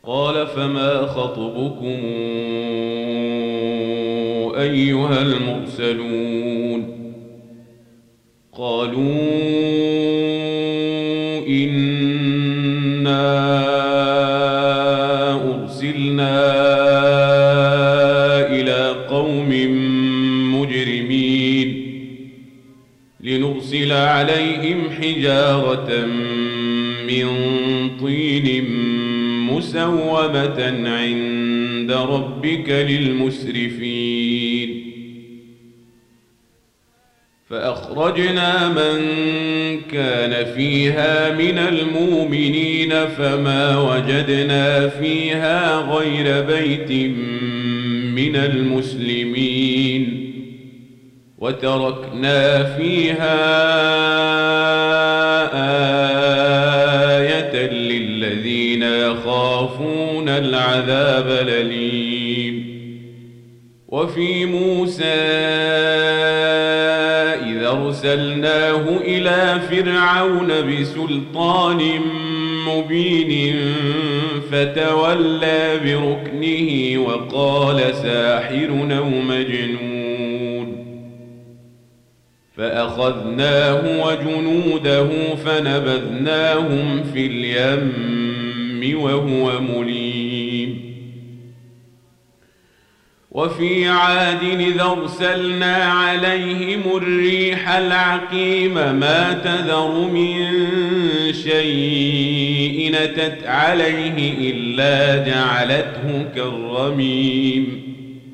قال فما خطبكم أيها المرسلون قالوا إنا أرسلنا إلى قوم مجرمين لنرسل عليهم حجارة من طين مسومة عند ربك للمسرفين فأخرجنا من كان فيها من المؤمنين فما وجدنا فيها غير بيت من المسلمين وتركنا فيها آية للذين يخافون العذاب الأليم وفي موسى إذا أرسلناه إلى فرعون بسلطان مبين فتولى بركنه وقال ساحر أو مجنون فأخذناه وجنوده فنبذناهم في اليم وهو مليم وفي عاد إذا أرسلنا عليهم الريح العقيم ما تذر من شيء أتت عليه إلا جعلته كالرميم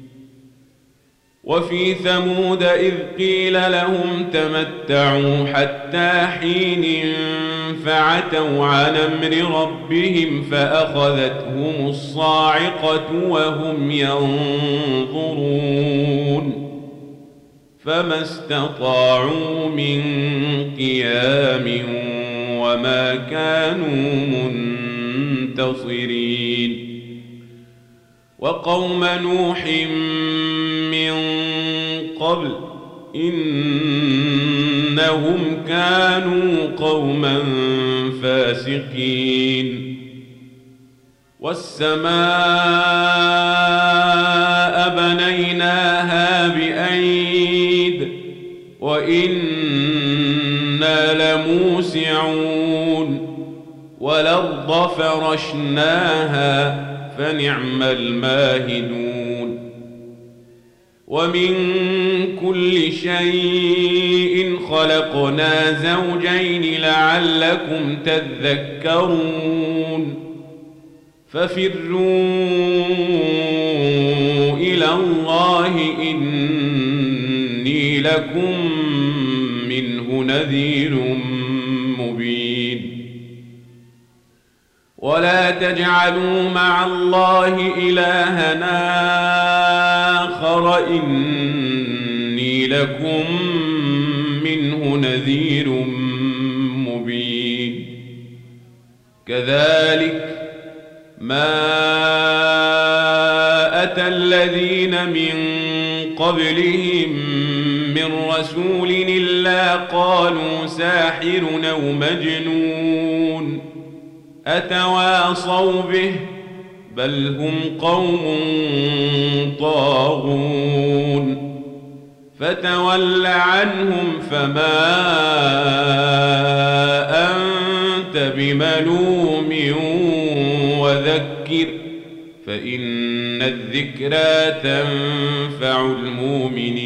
وفي ثمود إذ قيل لهم تمتعوا حتى حين فعتوا عن أمر ربهم فأخذتهم الصاعقة وهم ينظرون فما استطاعوا من قيام وما كانوا منتصرين وقوم نوح من قبل إنهم كانوا قوما فاسقين والسماء بنيناها بأيد وإنا لموسعون والأرض فرشناها فنعم الماهدون ومن كل شيء خلقنا زوجين لعلكم تذكرون ففروا إلى الله إني لكم منه نذير مبين ولا تجعلوا مع الله إلهنا آخر إني لكم منه نذير مبين كذلك ما أتى الذين من قبلهم من رسول إلا قالوا ساحر أو مجنون أتواصوا به بل هم قوم طاغون فتول عنهم فما أنت بملوم وذكر فإن الذكرى تنفع المؤمنين